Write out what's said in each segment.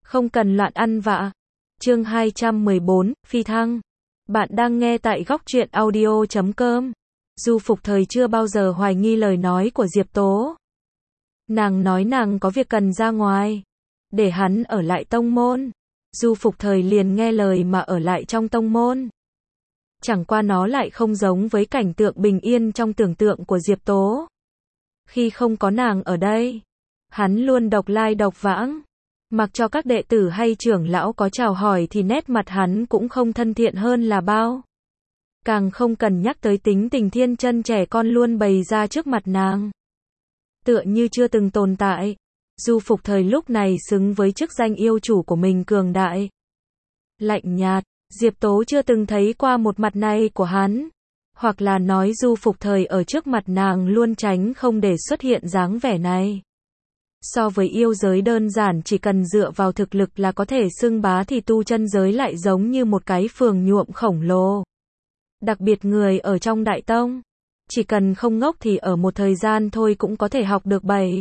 Không cần loạn ăn vạ. Chương 214, Phi thăng. Bạn đang nghe tại góc truyện audio.com. Du Phục Thời chưa bao giờ hoài nghi lời nói của Diệp Tố. Nàng nói nàng có việc cần ra ngoài, để hắn ở lại tông môn. Du Phục Thời liền nghe lời mà ở lại trong tông môn. Chẳng qua nó lại không giống với cảnh tượng bình yên trong tưởng tượng của Diệp Tố. Khi không có nàng ở đây, hắn luôn độc lai độc vãng. Mặc cho các đệ tử hay trưởng lão có chào hỏi thì nét mặt hắn cũng không thân thiện hơn là bao. Càng không cần nhắc tới tính tình thiên chân trẻ con luôn bày ra trước mặt nàng. Tựa như chưa từng tồn tại. Du Phục Thời lúc này xứng với chức danh yêu chủ của mình cường đại. Lạnh nhạt, Diệp Tố chưa từng thấy qua một mặt này của hắn. Hoặc là nói Du Phục Thời ở trước mặt nàng luôn tránh không để xuất hiện dáng vẻ này. So với yêu giới đơn giản chỉ cần dựa vào thực lực là có thể xưng bá thì tu chân giới lại giống như một cái phường nhuộm khổng lồ. Đặc biệt người ở trong đại tông, chỉ cần không ngốc thì ở một thời gian thôi cũng có thể học được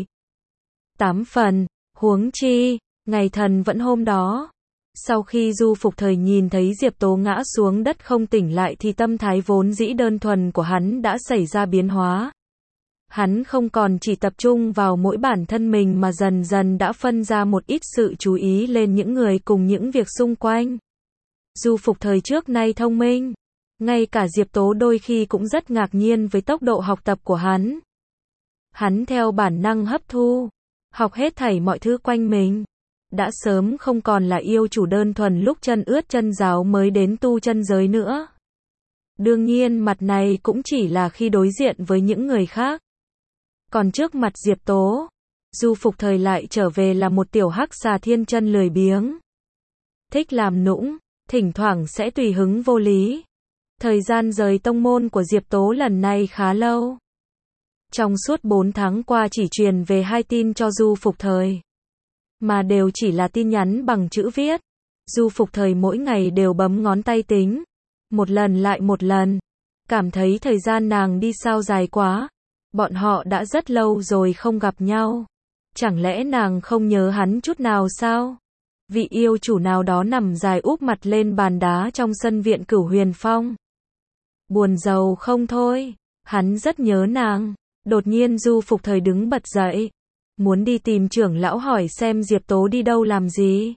7-8 phần, huống chi, ngày thần vẫn hôm đó. Sau khi Du Phục Thời nhìn thấy Diệp Tố ngã xuống đất không tỉnh lại thì tâm thái vốn dĩ đơn thuần của hắn đã xảy ra biến hóa. Hắn không còn chỉ tập trung vào mỗi bản thân mình mà dần dần đã phân ra một ít sự chú ý lên những người cùng những việc xung quanh. Du Phục Thời trước nay thông minh, ngay cả Diệp Tố đôi khi cũng rất ngạc nhiên với tốc độ học tập của hắn. Hắn theo bản năng hấp thu, học hết thảy mọi thứ quanh mình. Đã sớm không còn là yêu chủ đơn thuần lúc chân ướt chân ráo mới đến tu chân giới nữa. Đương nhiên mặt này cũng chỉ là khi đối diện với những người khác. Còn trước mặt Diệp Tố, Du Phục Thời lại trở về là một tiểu hắc xà thiên chân lười biếng. Thích làm nũng, thỉnh thoảng sẽ tùy hứng vô lý. Thời gian rời tông môn của Diệp Tố lần này khá lâu. Trong suốt 4 tháng qua chỉ truyền về 2 tin cho Du Phục Thời. Mà đều chỉ là tin nhắn bằng chữ viết. Du Phục Thời mỗi ngày đều bấm ngón tay tính. Một lần lại một lần. Cảm thấy thời gian nàng đi sao dài quá. Bọn họ đã rất lâu rồi không gặp nhau. Chẳng lẽ nàng không nhớ hắn chút nào sao? Vị yêu chủ nào đó nằm dài úp mặt lên bàn đá trong sân viện Cửu Huyền Phong. Buồn rầu không thôi. Hắn rất nhớ nàng. Đột nhiên Du Phục Thời đứng bật dậy. Muốn đi tìm trưởng lão hỏi xem Diệp Tố đi đâu làm gì.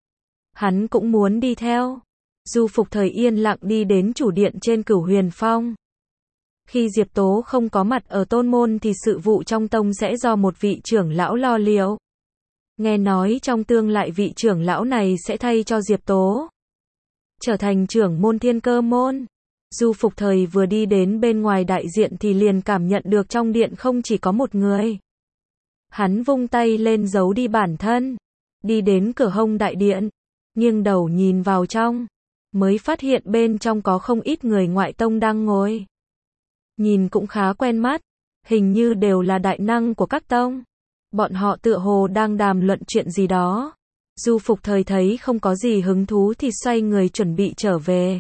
Hắn cũng muốn đi theo. Du Phục Thời yên lặng đi đến chủ điện trên Cửu Huyền Phong. Khi Diệp Tố không có mặt ở tôn môn thì sự vụ trong tông sẽ do một vị trưởng lão lo liệu. Nghe nói trong tương lai vị trưởng lão này sẽ thay cho Diệp Tố trở thành trưởng môn Thiên Cơ môn. Du Phục Thời vừa đi đến bên ngoài đại diện thì liền cảm nhận được trong điện không chỉ có một người. Hắn vung tay lên giấu đi bản thân, đi đến cửa hông đại điện, nghiêng đầu nhìn vào trong, mới phát hiện bên trong có không ít người ngoại tông đang ngồi. Nhìn cũng khá quen mắt, hình như đều là đại năng của các tông. Bọn họ tựa hồ đang đàm luận chuyện gì đó. Du Phục Thời thấy không có gì hứng thú thì xoay người chuẩn bị trở về.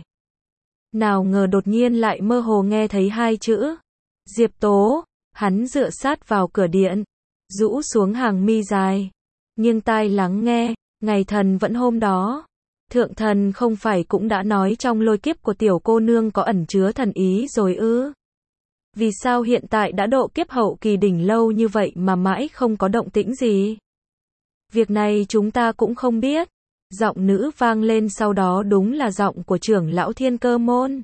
Nào ngờ đột nhiên lại mơ hồ nghe thấy 2 chữ. Diệp Tố, hắn dựa sát vào cửa điện, rũ xuống hàng mi dài, nghiêng tai lắng nghe, ngày thần vẫn hôm đó. Thượng thần không phải cũng đã nói trong lôi kiếp của tiểu cô nương có ẩn chứa thần ý rồi ư? Vì sao hiện tại đã độ kiếp hậu kỳ đỉnh lâu như vậy mà mãi không có động tĩnh gì? Việc này chúng ta cũng không biết. Giọng nữ vang lên sau đó đúng là giọng của trưởng lão Thiên Cơ môn.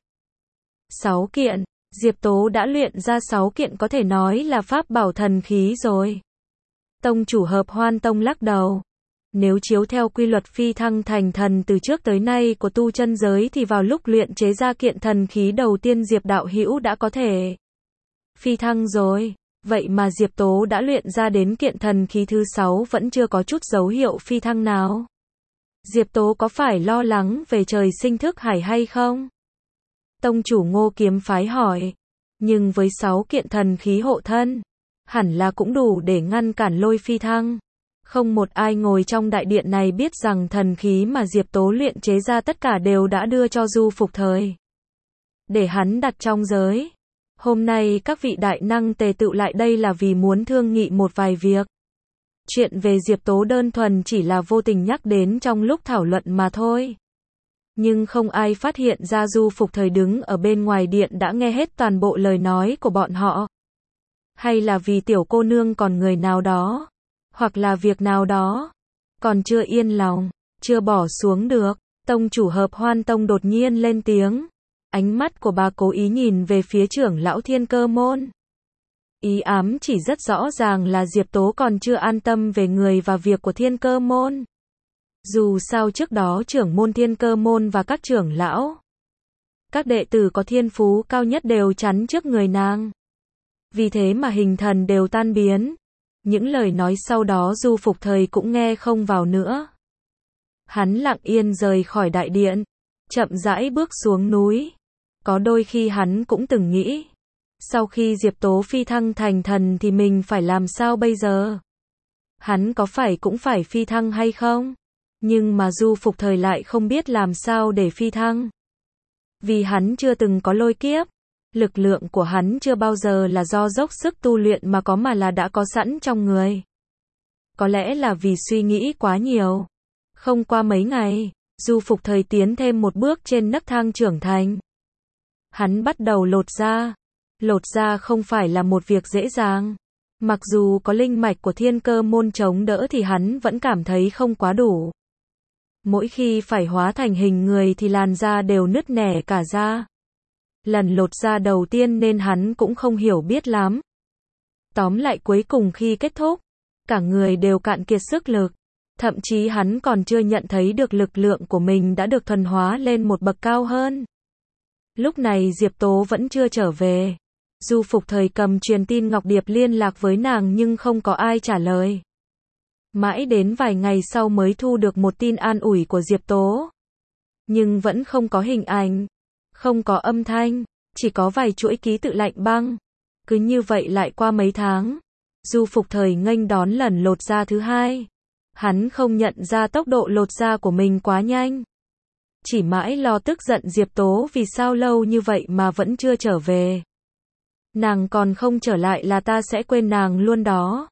6 kiện, Diệp Tố đã luyện ra 6 kiện có thể nói là pháp bảo thần khí rồi. Tông chủ Hợp Hoan Tông lắc đầu. Nếu chiếu theo quy luật phi thăng thành thần từ trước tới nay của tu chân giới thì vào lúc luyện chế ra kiện thần khí đầu tiên Diệp đạo hữu đã có thể phi thăng rồi. Vậy mà Diệp Tố đã luyện ra đến kiện thần khí thứ 6 vẫn chưa có chút dấu hiệu phi thăng nào. Diệp Tố có phải lo lắng về trời sinh thức hải hay không? Tông chủ Ngô Kiếm Phái hỏi. Nhưng với 6 kiện thần khí hộ thân, hẳn là cũng đủ để ngăn cản lôi phi thăng. Không một ai ngồi trong đại điện này biết rằng thần khí mà Diệp Tố luyện chế ra tất cả đều đã đưa cho Du Phục Thời, để hắn đặt trong giới. Hôm nay các vị đại năng tề tựu lại đây là vì muốn thương nghị một vài việc. Chuyện về Diệp Tố đơn thuần chỉ là vô tình nhắc đến trong lúc thảo luận mà thôi. Nhưng không ai phát hiện ra Du Phục Thời đứng ở bên ngoài điện đã nghe hết toàn bộ lời nói của bọn họ. Hay là vì tiểu cô nương còn người nào đó, hoặc là việc nào đó, còn chưa yên lòng, chưa bỏ xuống được. Tông chủ Hợp Hoan Tông đột nhiên lên tiếng. Ánh mắt của bà cố ý nhìn về phía trưởng lão Thiên Cơ Môn. Ý ám chỉ rất rõ ràng là Diệp Tố còn chưa an tâm về người và việc của Thiên Cơ Môn. Dù sao trước đó trưởng môn Thiên Cơ Môn và các trưởng lão, các đệ tử có thiên phú cao nhất đều chắn trước người nàng. Vì thế mà hình thần đều tan biến. Những lời nói sau đó Du Phục Thời cũng nghe không vào nữa. Hắn lặng yên rời khỏi đại điện, chậm rãi bước xuống núi. Có đôi khi hắn cũng từng nghĩ, sau khi Diệp Tố phi thăng thành thần thì mình phải làm sao bây giờ? Hắn có phải cũng phải phi thăng hay không? Nhưng mà Du Phục Thời lại không biết làm sao để phi thăng. Vì hắn chưa từng có lôi kiếp. Lực lượng của hắn chưa bao giờ là do dốc sức tu luyện mà có mà là đã có sẵn trong người. Có lẽ là vì suy nghĩ quá nhiều. Không qua mấy ngày, Du Phục Thời tiến thêm một bước trên nấc thang trưởng thành. Hắn bắt đầu lột da. Lột da không phải là một việc dễ dàng. Mặc dù có linh mạch của Thiên Cơ Môn chống đỡ thì hắn vẫn cảm thấy không quá đủ. Mỗi khi phải hóa thành hình người thì làn da đều nứt nẻ cả da. Lần lột da đầu tiên nên hắn cũng không hiểu biết lắm. Tóm lại cuối cùng khi kết thúc, cả người đều cạn kiệt sức lực. Thậm chí hắn còn chưa nhận thấy được lực lượng của mình đã được thuần hóa lên một bậc cao hơn. Lúc này Diệp Tố vẫn chưa trở về. Du Phục Thời cầm truyền tin ngọc điệp liên lạc với nàng nhưng không có ai trả lời. Mãi đến vài ngày sau mới thu được một tin an ủi của Diệp Tố. Nhưng vẫn không có hình ảnh, không có âm thanh, chỉ có vài chuỗi ký tự lạnh băng. Cứ như vậy lại qua mấy tháng. Du Phục Thời nghênh đón lần lột da thứ hai. Hắn không nhận ra tốc độ lột da của mình quá nhanh. Chỉ mãi lo tức giận Diệp Tố vì sao lâu như vậy mà vẫn chưa trở về. Nàng còn không trở lại là ta sẽ quên nàng luôn đó.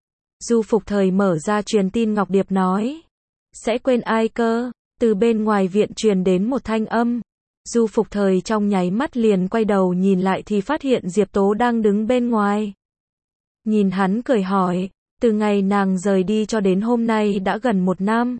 Du Phục Thời mở ra truyền tin ngọc điệp nói. Sẽ quên ai cơ? Từ bên ngoài viện truyền đến một thanh âm. Du Phục Thời trong nháy mắt liền quay đầu nhìn lại thì phát hiện Diệp Tố đang đứng bên ngoài. Nhìn hắn cười hỏi, từ ngày nàng rời đi cho đến hôm nay đã gần 1 năm.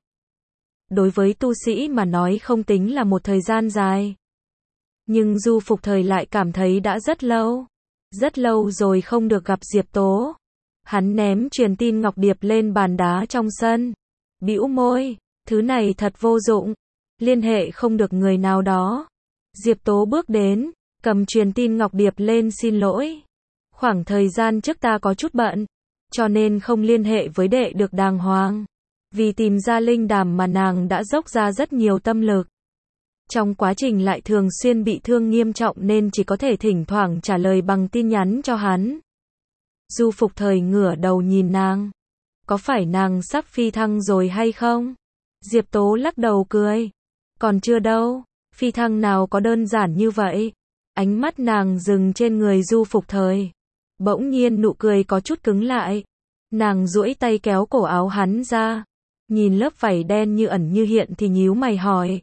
Đối với tu sĩ mà nói không tính là một thời gian dài. Nhưng Du Phục Thời lại cảm thấy đã rất lâu. Rất lâu rồi không được gặp Diệp Tố. Hắn ném truyền tin ngọc điệp lên bàn đá trong sân. Bĩu môi, thứ này thật vô dụng. Liên hệ không được người nào đó. Diệp Tố bước đến, cầm truyền tin ngọc điệp lên xin lỗi. Khoảng thời gian trước ta có chút bận, cho nên không liên hệ với đệ được đàng hoàng. Vì tìm ra linh đàm mà nàng đã dốc ra rất nhiều tâm lực. Trong quá trình lại thường xuyên bị thương nghiêm trọng nên chỉ có thể thỉnh thoảng trả lời bằng tin nhắn cho hắn. Du Phục Thời ngửa đầu nhìn nàng. Có phải nàng sắp phi thăng rồi hay không? Diệp Tố lắc đầu cười. Còn chưa đâu, phi thăng nào có đơn giản như vậy. Ánh mắt nàng dừng trên người Du Phục Thời. Bỗng nhiên nụ cười có chút cứng lại. Nàng duỗi tay kéo cổ áo hắn ra. Nhìn lớp vảy đen như ẩn như hiện thì nhíu mày hỏi.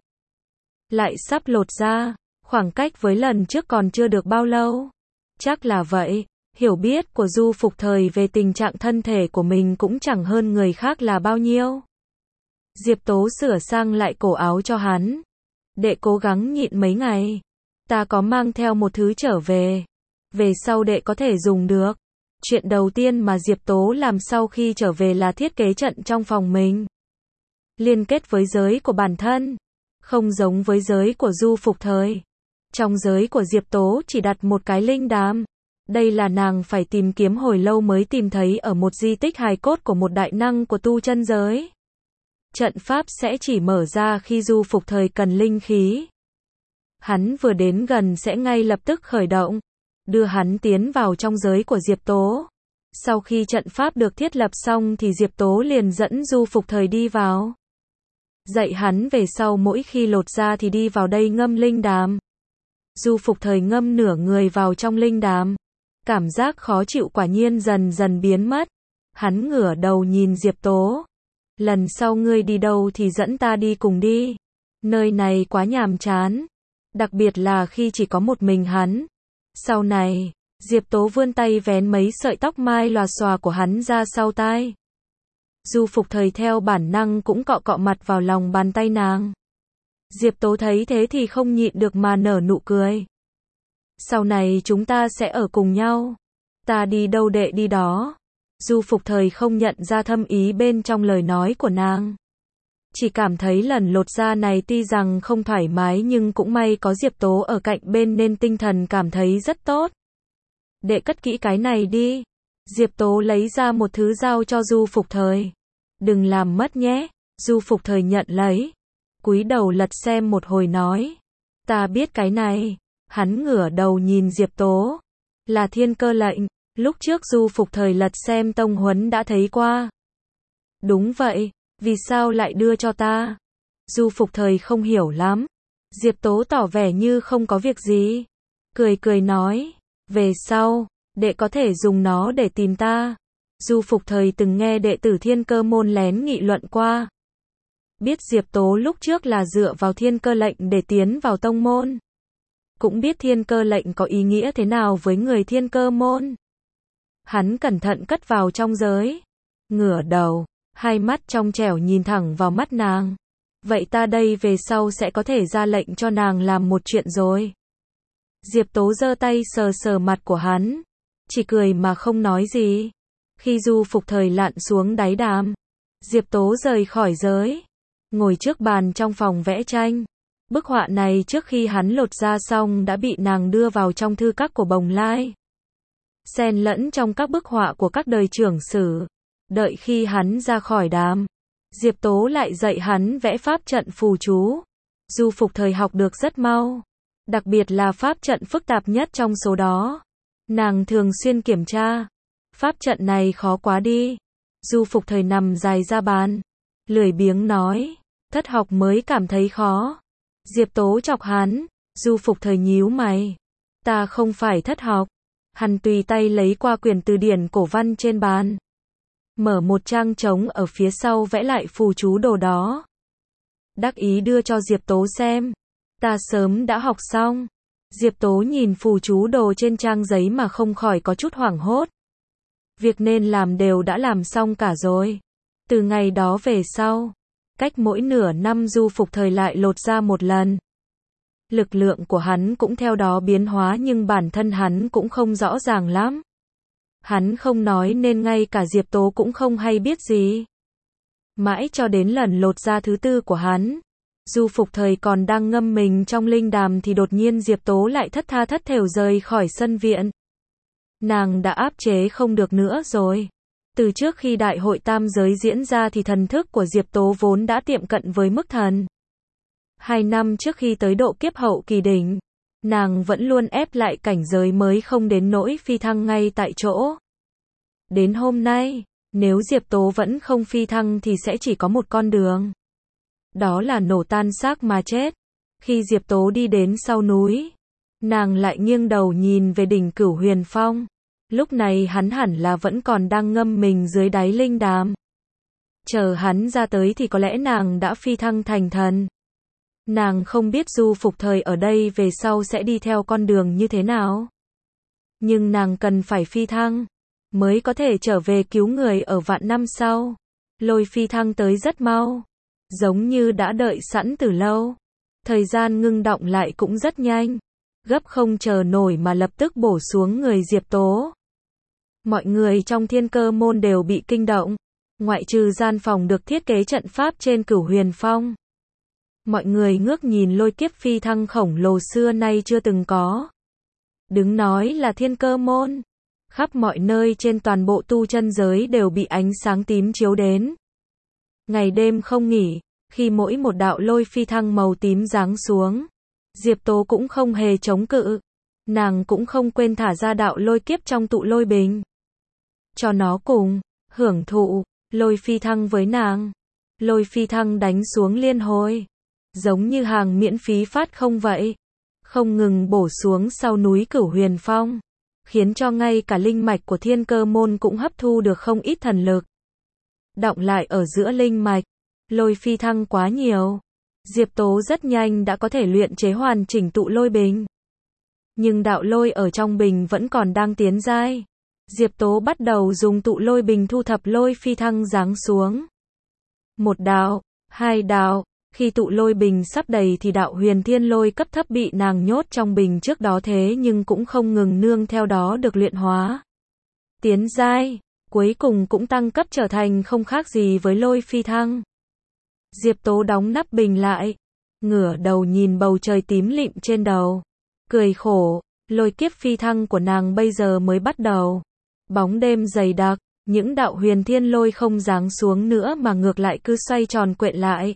Lại sắp lột da, khoảng cách với lần trước còn chưa được bao lâu. Chắc là vậy, hiểu biết của Du Phục Thời về tình trạng thân thể của mình cũng chẳng hơn người khác là bao nhiêu. Diệp Tố sửa sang lại cổ áo cho hắn. Đệ cố gắng nhịn mấy ngày. Ta có mang theo một thứ trở về. Về sau đệ có thể dùng được. Chuyện đầu tiên mà Diệp Tố làm sau khi trở về là thiết kế trận trong phòng mình. Liên kết với giới của bản thân. Không giống với giới của Du Phục Thời. Trong giới của Diệp Tố chỉ đặt một cái linh đàm. Đây là nàng phải tìm kiếm hồi lâu mới tìm thấy ở một di tích hài cốt của một đại năng của tu chân giới. Trận pháp sẽ chỉ mở ra khi Du Phục Thời cần linh khí. Hắn vừa đến gần sẽ ngay lập tức khởi động. Đưa hắn tiến vào trong giới của Diệp Tố. Sau khi trận pháp được thiết lập xong thì Diệp Tố liền dẫn Du Phục Thời đi vào. Dạy hắn về sau mỗi khi lột da thì đi vào đây ngâm linh đàm. Du Phục Thời ngâm nửa người vào trong linh đàm. Cảm giác khó chịu quả nhiên dần dần biến mất. Hắn ngửa đầu nhìn Diệp Tố. Lần sau ngươi đi đâu thì dẫn ta đi cùng đi. Nơi này quá nhàm chán. Đặc biệt là khi chỉ có một mình hắn. Sau này, Diệp Tố vươn tay vén mấy sợi tóc mai lòa xòa của hắn ra sau tai. Du Phục Thời theo bản năng cũng cọ cọ mặt vào lòng bàn tay nàng. Diệp Tố thấy thế thì không nhịn được mà nở nụ cười. Sau này chúng ta sẽ ở cùng nhau. Ta đi đâu đệ đi đó. Du Phục Thời không nhận ra thâm ý bên trong lời nói của nàng. Chỉ cảm thấy lần lột da này tuy rằng không thoải mái nhưng cũng may có Diệp Tố ở cạnh bên nên tinh thần cảm thấy rất tốt. Đệ cất kỹ cái này đi. Diệp Tố lấy ra một thứ giao cho Du Phục Thời. Đừng làm mất nhé. Du Phục Thời nhận lấy. Cúi đầu lật xem một hồi nói. Ta biết cái này. Hắn ngửa đầu nhìn Diệp Tố. Là thiên cơ lệnh. Lúc trước Du Phục Thời lật xem tông huấn đã thấy qua. Đúng vậy. Vì sao lại đưa cho ta? Du Phục Thời không hiểu lắm. Diệp Tố tỏ vẻ như không có việc gì. Cười cười nói. Về sau, đệ có thể dùng nó để tìm ta. Du Phục Thời từng nghe đệ tử Thiên Cơ môn lén nghị luận qua. Biết Diệp Tố lúc trước là dựa vào thiên cơ lệnh để tiến vào tông môn. Cũng biết thiên cơ lệnh có ý nghĩa thế nào với người Thiên Cơ môn. Hắn cẩn thận cất vào trong giới. Ngửa đầu, hai mắt trong trẻo nhìn thẳng vào mắt nàng. Vậy ta đây về sau sẽ có thể ra lệnh cho nàng làm một chuyện rồi. Diệp Tố giơ tay sờ sờ mặt của hắn. Chỉ cười mà không nói gì. Khi Du Phục Thời lặn xuống đáy đàm, Diệp Tố rời khỏi giới. Ngồi trước bàn trong phòng vẽ tranh. Bức họa này trước khi hắn lột da xong đã bị nàng đưa vào trong thư các của Bồng Lai. Xen lẫn trong các bức họa của các đời trưởng sử. Đợi khi hắn ra khỏi đàm, Diệp Tố lại dạy hắn vẽ pháp trận phù chú. Du Phục Thời học được rất mau. Đặc biệt là pháp trận phức tạp nhất trong số đó. Nàng thường xuyên kiểm tra. Pháp trận này khó quá đi. Du Phục Thời nằm dài ra bàn. Lười biếng nói. Thất học mới cảm thấy khó. Diệp Tố chọc hắn. Du Phục Thời nhíu mày. Ta không phải thất học. Hắn tùy tay lấy qua quyển từ điển cổ văn trên bàn. Mở một trang trống ở phía sau vẽ lại phù chú đồ đó. Đắc ý đưa cho Diệp Tố xem. Ta sớm đã học xong. Diệp Tố nhìn phù chú đồ trên trang giấy mà không khỏi có chút hoảng hốt. Việc nên làm đều đã làm xong cả rồi. Từ ngày đó về sau, cách mỗi nửa năm Du Phục Thời lại lột da một lần. Lực lượng của hắn cũng theo đó biến hóa nhưng bản thân hắn cũng không rõ ràng lắm. Hắn không nói nên ngay cả Diệp Tố cũng không hay biết gì. Mãi cho đến lần lột da thứ tư của hắn, Du Phục Thời còn đang ngâm mình trong linh đàm thì đột nhiên Diệp Tố lại thất tha thất thểu rời khỏi sân viện. Nàng đã áp chế không được nữa rồi. Từ trước khi đại hội tam giới diễn ra thì thần thức của Diệp Tố vốn đã tiệm cận với mức thần. 2 năm trước khi tới độ kiếp hậu kỳ đỉnh, nàng vẫn luôn ép lại cảnh giới mới không đến nỗi phi thăng ngay tại chỗ. Đến hôm nay, nếu Diệp Tố vẫn không phi thăng thì sẽ chỉ có một con đường. Đó là nổ tan xác mà chết. Khi Diệp Tố đi đến sau núi, nàng lại nghiêng đầu nhìn về đỉnh Cửu Huyền Phong. Lúc này hắn hẳn là vẫn còn đang ngâm mình dưới đáy linh đàm. Chờ hắn ra tới thì có lẽ nàng đã phi thăng thành thần. Nàng không biết Du Phục Thời ở đây về sau sẽ đi theo con đường như thế nào. Nhưng nàng cần phải phi thăng, mới có thể trở về cứu người ở vạn năm sau. Lôi phi thăng tới rất mau. Giống như đã đợi sẵn từ lâu. Thời gian ngưng đọng lại cũng rất nhanh. Gấp không chờ nổi mà lập tức bổ xuống người Diệp Tố. Mọi người trong Thiên Cơ môn đều bị kinh động. Ngoại trừ gian phòng được thiết kế trận pháp trên Cửu Huyền Phong. Mọi người ngước nhìn lôi kiếp phi thăng khổng lồ xưa nay chưa từng có. Đứng nói là Thiên Cơ môn. Khắp mọi nơi trên toàn bộ tu chân giới đều bị ánh sáng tím chiếu đến. Ngày đêm không nghỉ, khi mỗi một đạo lôi phi thăng màu tím giáng xuống, Diệp Tố cũng không hề chống cự. Nàng cũng không quên thả ra đạo lôi kiếp trong tụ lôi bình. Cho nó cùng, hưởng thụ, lôi phi thăng với nàng. Lôi phi thăng đánh xuống liên hồi. Giống như hàng miễn phí phát không vậy. Không ngừng bổ xuống sau núi Cửu Huyền Phong. khiến cho ngay cả linh mạch của Thiên Cơ môn cũng hấp thu được không ít thần lực. Đọng lại ở giữa linh mạch, lôi phi thăng quá nhiều. Diệp Tố rất nhanh đã có thể luyện chế hoàn chỉnh tụ lôi bình. Nhưng đạo lôi ở trong bình vẫn còn đang tiến giai. Diệp Tố bắt đầu dùng tụ lôi bình thu thập lôi phi thăng giáng xuống. Một đạo, hai đạo, khi tụ lôi bình sắp đầy thì đạo huyền thiên lôi cấp thấp bị nàng nhốt trong bình trước đó thế nhưng cũng không ngừng nương theo đó được luyện hóa. Tiến giai, cuối cùng cũng tăng cấp trở thành không khác gì với lôi phi thăng. Diệp Tố đóng nắp bình lại, ngửa đầu nhìn bầu trời tím lịm trên đầu, cười khổ, lôi kiếp phi thăng của nàng bây giờ mới bắt đầu. Bóng đêm dày đặc, những đạo huyền thiên lôi không giáng xuống nữa mà ngược lại cứ xoay tròn quện lại.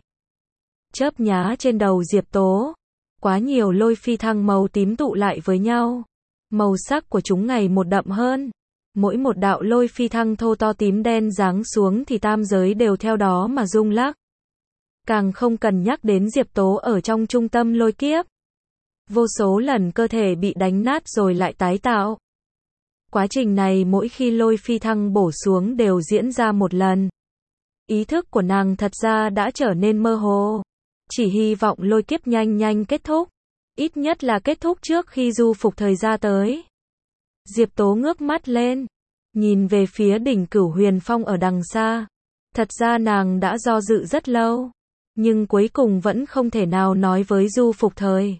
Chớp nhá trên đầu Diệp Tố, quá nhiều lôi phi thăng màu tím tụ lại với nhau. Màu sắc của chúng ngày một đậm hơn. Mỗi một đạo lôi phi thăng thô to tím đen giáng xuống thì tam giới đều theo đó mà rung lắc. Càng không cần nhắc đến Diệp Tố ở trong trung tâm lôi kiếp. Vô số lần cơ thể bị đánh nát rồi lại tái tạo. Quá trình này mỗi khi lôi phi thăng bổ xuống đều diễn ra một lần. Ý thức của nàng thật ra đã trở nên mơ hồ. Chỉ hy vọng lôi kiếp nhanh nhanh kết thúc. Ít nhất là kết thúc trước khi du phục thời ra tới. Diệp Tố ngước mắt lên, nhìn về phía đỉnh Cửu Huyền Phong ở đằng xa. Thật ra nàng đã do dự rất lâu, nhưng cuối cùng vẫn không thể nào nói với du phục thời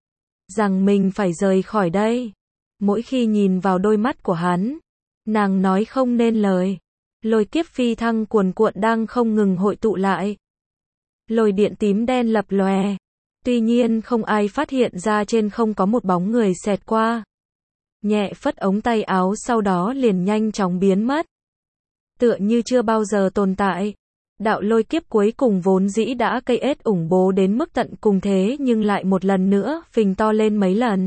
rằng mình phải rời khỏi đây. Mỗi khi nhìn vào đôi mắt của hắn, nàng nói không nên lời. Lôi kiếp phi thăng cuồn cuộn đang không ngừng hội tụ lại. Lôi điện tím đen lập lòe. Tuy nhiên không ai phát hiện ra trên không có một bóng người xẹt qua. Nhẹ phất ống tay áo sau đó liền nhanh chóng biến mất. Tựa như chưa bao giờ tồn tại. Đạo lôi kiếp cuối cùng vốn dĩ đã cây ết ủng bố đến mức tận cùng thế nhưng lại một lần nữa phình to lên mấy lần.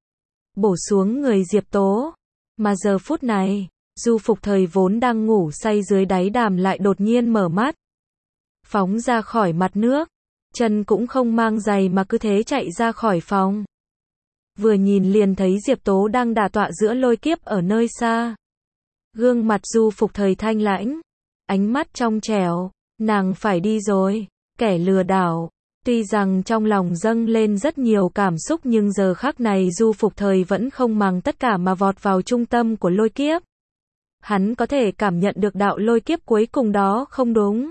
Bổ xuống người Diệp Tố. Mà giờ phút này, du phục thời vốn đang ngủ say dưới đáy đàm lại đột nhiên mở mắt. Phóng ra khỏi mặt nước. Chân cũng không mang giày mà cứ thế chạy ra khỏi phòng. Vừa nhìn liền thấy Diệp Tố đang đả tọa giữa lôi kiếp ở nơi xa. Gương mặt du phục thời thanh lãnh. Ánh mắt trong trẻo. Nàng phải đi rồi. Kẻ lừa đảo. Tuy rằng trong lòng dâng lên rất nhiều cảm xúc nhưng giờ khắc này du phục thời vẫn không màng tất cả mà vọt vào trung tâm của lôi kiếp. Hắn có thể cảm nhận được đạo lôi kiếp cuối cùng đó không đúng.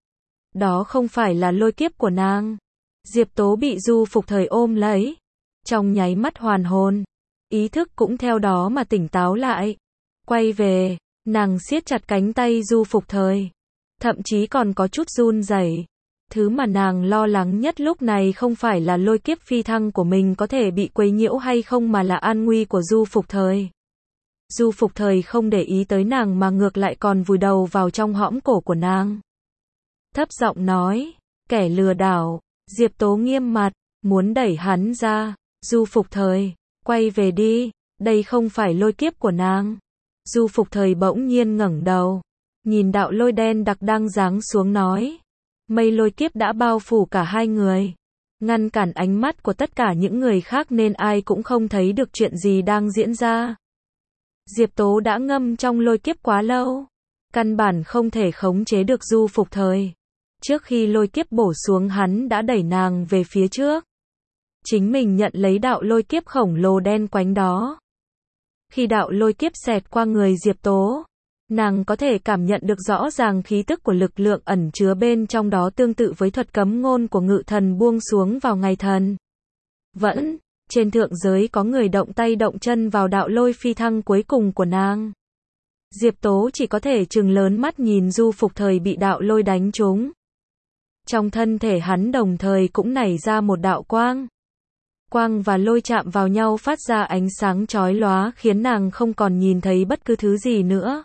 Đó không phải là lôi kiếp của nàng. Diệp Tố bị du phục thời ôm lấy. Trong nháy mắt hoàn hồn. Ý thức cũng theo đó mà tỉnh táo lại. Quay về, nàng siết chặt cánh tay du phục thời. Thậm chí còn có chút run rẩy. Thứ mà nàng lo lắng nhất lúc này không phải là lôi kiếp phi thăng của mình có thể bị quấy nhiễu hay không mà là an nguy của du phục thời. Du phục thời không để ý tới nàng mà ngược lại còn vùi đầu vào trong hõm cổ của nàng. Thấp giọng nói, kẻ lừa đảo. Diệp Tố nghiêm mặt, muốn đẩy hắn ra. Du phục thời, quay về đi, đây không phải lôi kiếp của nàng. Du phục thời bỗng nhiên ngẩng đầu, nhìn đạo lôi đen đặc đang giáng xuống nói. Mây lôi kiếp đã bao phủ cả hai người, ngăn cản ánh mắt của tất cả những người khác nên ai cũng không thấy được chuyện gì đang diễn ra. Diệp Tố đã ngâm trong lôi kiếp quá lâu, căn bản không thể khống chế được du phục thời. Trước khi lôi kiếp bổ xuống hắn đã đẩy nàng về phía trước. Chính mình nhận lấy đạo lôi kiếp khổng lồ đen quánh đó. Khi đạo lôi kiếp xẹt qua người Diệp Tố, nàng có thể cảm nhận được rõ ràng khí tức của lực lượng ẩn chứa bên trong đó tương tự với thuật cấm ngôn của ngự thần buông xuống vào ngày thần. Vẫn, trên thượng giới có người động tay động chân vào đạo lôi phi thăng cuối cùng của nàng. Diệp Tố chỉ có thể trừng lớn mắt nhìn du phục thời bị đạo lôi đánh trúng. Trong thân thể hắn đồng thời cũng nảy ra một đạo quang. Quang và lôi chạm vào nhau phát ra ánh sáng chói lóa khiến nàng không còn nhìn thấy bất cứ thứ gì nữa.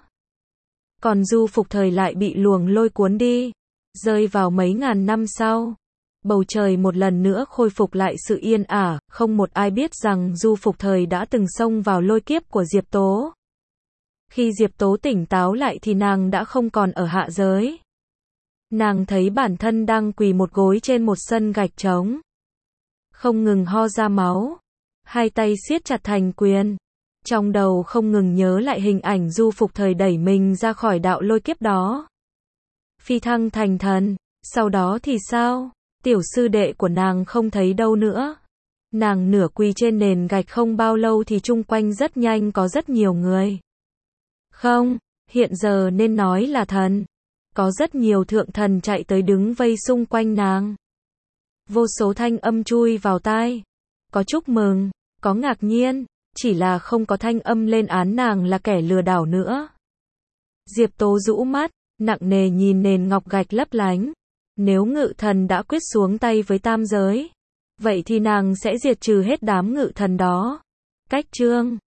Còn du phục thời lại bị luồng lôi cuốn đi, rơi vào mấy ngàn năm sau. Bầu trời một lần nữa khôi phục lại sự yên ả, không một ai biết rằng du phục thời đã từng xông vào lôi kiếp của Diệp Tố. Khi Diệp Tố tỉnh táo lại thì nàng đã không còn ở hạ giới. Nàng thấy bản thân đang quỳ một gối trên một sân gạch trống. Không ngừng ho ra máu. Hai tay siết chặt thành quyền. Trong đầu không ngừng nhớ lại hình ảnh Du Phục Thời đẩy mình ra khỏi đạo lôi kiếp đó. Phi thăng thành thần, sau đó thì sao? Tiểu sư đệ của nàng không thấy đâu nữa. Nàng nửa quỳ trên nền gạch không bao lâu thì chung quanh rất nhanh có rất nhiều người. Không, hiện giờ nên nói là thần. Có rất nhiều thượng thần chạy tới đứng vây xung quanh nàng. Vô số thanh âm chui vào tai. Có chúc mừng, có ngạc nhiên, chỉ là không có thanh âm lên án nàng là kẻ lừa đảo nữa. Diệp Tố rũ mắt, nặng nề nhìn nền ngọc gạch lấp lánh. Nếu ngự thần đã quyết xuống tay với tam giới, vậy thì nàng sẽ diệt trừ hết đám ngự thần đó. Cách chương